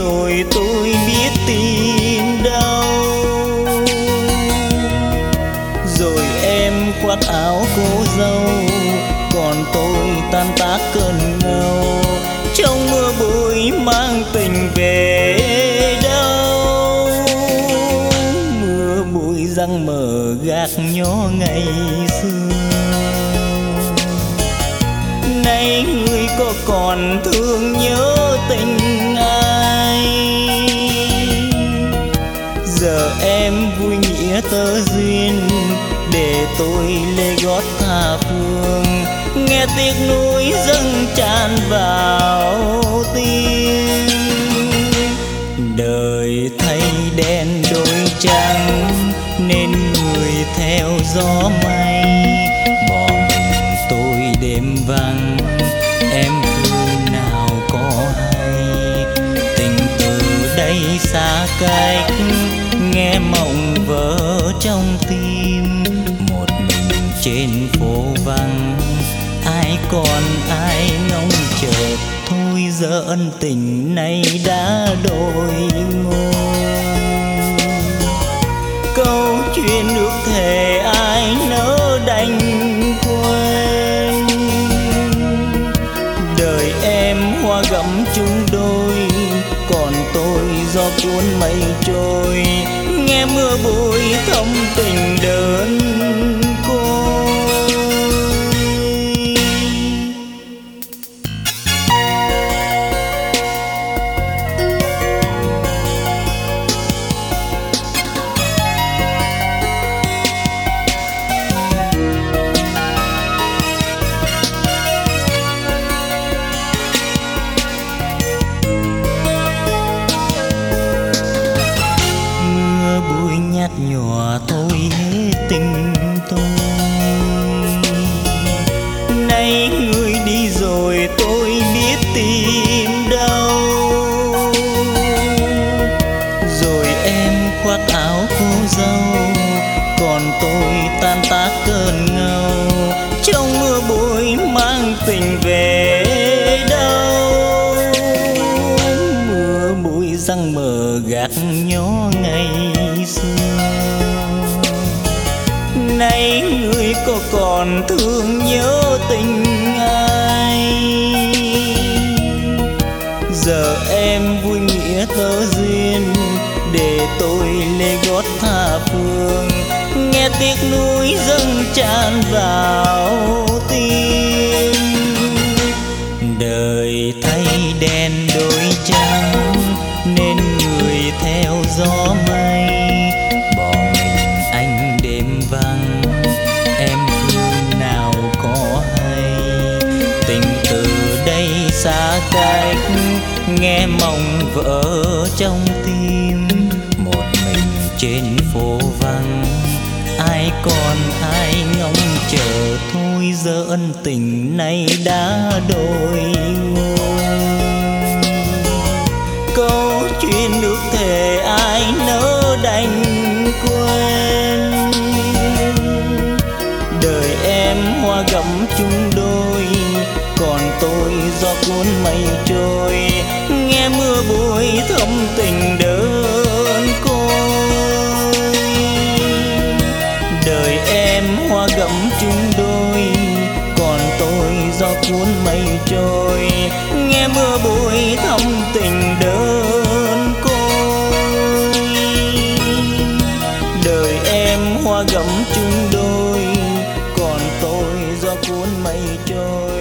rồi tôi biết tìm đâu. Rồi em khoác áo cô dâu, còn tôi tan tác cơn ngâu. Trong mưa bụi mang tình về đâu, mưa bụi răng mờ gác nhó ngày xưa. Nay người có còn thương nhớ tình ai? Giờ em vui nghĩa tơ duyên, để tôi lê gót tha phương. Nghe tiếc nuối dâng tràn vào tim. Đời thay đen đổi trắng, nên người theo gió mây. Bỏ mình tôi đêm vắng, em thương nào có hay. Tình từ đây xa cách, nghe mộng vỡ trong tim. Một mình trên phố vắng, ai còn ai ngóng chờ. Thôi giờ ân tình này đã đổi ngôi. Câu chuyện ước thề ai nỡ đành quên. Đời em hoa gẫm chung đôi, còn tôi gió cuốn mây trôi. Nghe mưa bụi thấm tình đơn côi. Nhòa thôi hết tình tôi. Nay người đi rồi tôi biết tìm đâu. Rồi em khoác áo cô dâu, còn tôi tan tác cơn ngâu. Trong mưa bụi mang tình về đâu, mưa bụi răng mờ gạt nhó ngày xưa. Nay người có còn thương nhớ tình ai? Giờ em vui nghĩa tơ duyên, để tôi lê gót tha phương. Nghe tiếc nuối dâng tràn vào tim. Đời thay đen đổi trắng, nên người theo gió mây. Bỏ mình anh đêm vắng, em phương nào có hay. Tình từ đây xa cách, nghe mộng vỡ trong tim. Một mình trên phố vắng, ai còn ai ngóng chờ. Thôi giờ ân tình này đã đổi ngôi. Câu chuyện ước thề ai nỡ đành quên. Đời em hoa gẫm chung đôi, còn tôi gió cuốn mây trôi. Nghe mưa bụi thấm tình đơn côi. Đời em hoa gẫm chung đôi, còn tôi gió cuốn mây trôi. Nghe mưa bụi thấm tình đơn côi. Đời em hoa gẫm chung đôi, còn tôi gió cuốn mây trôi.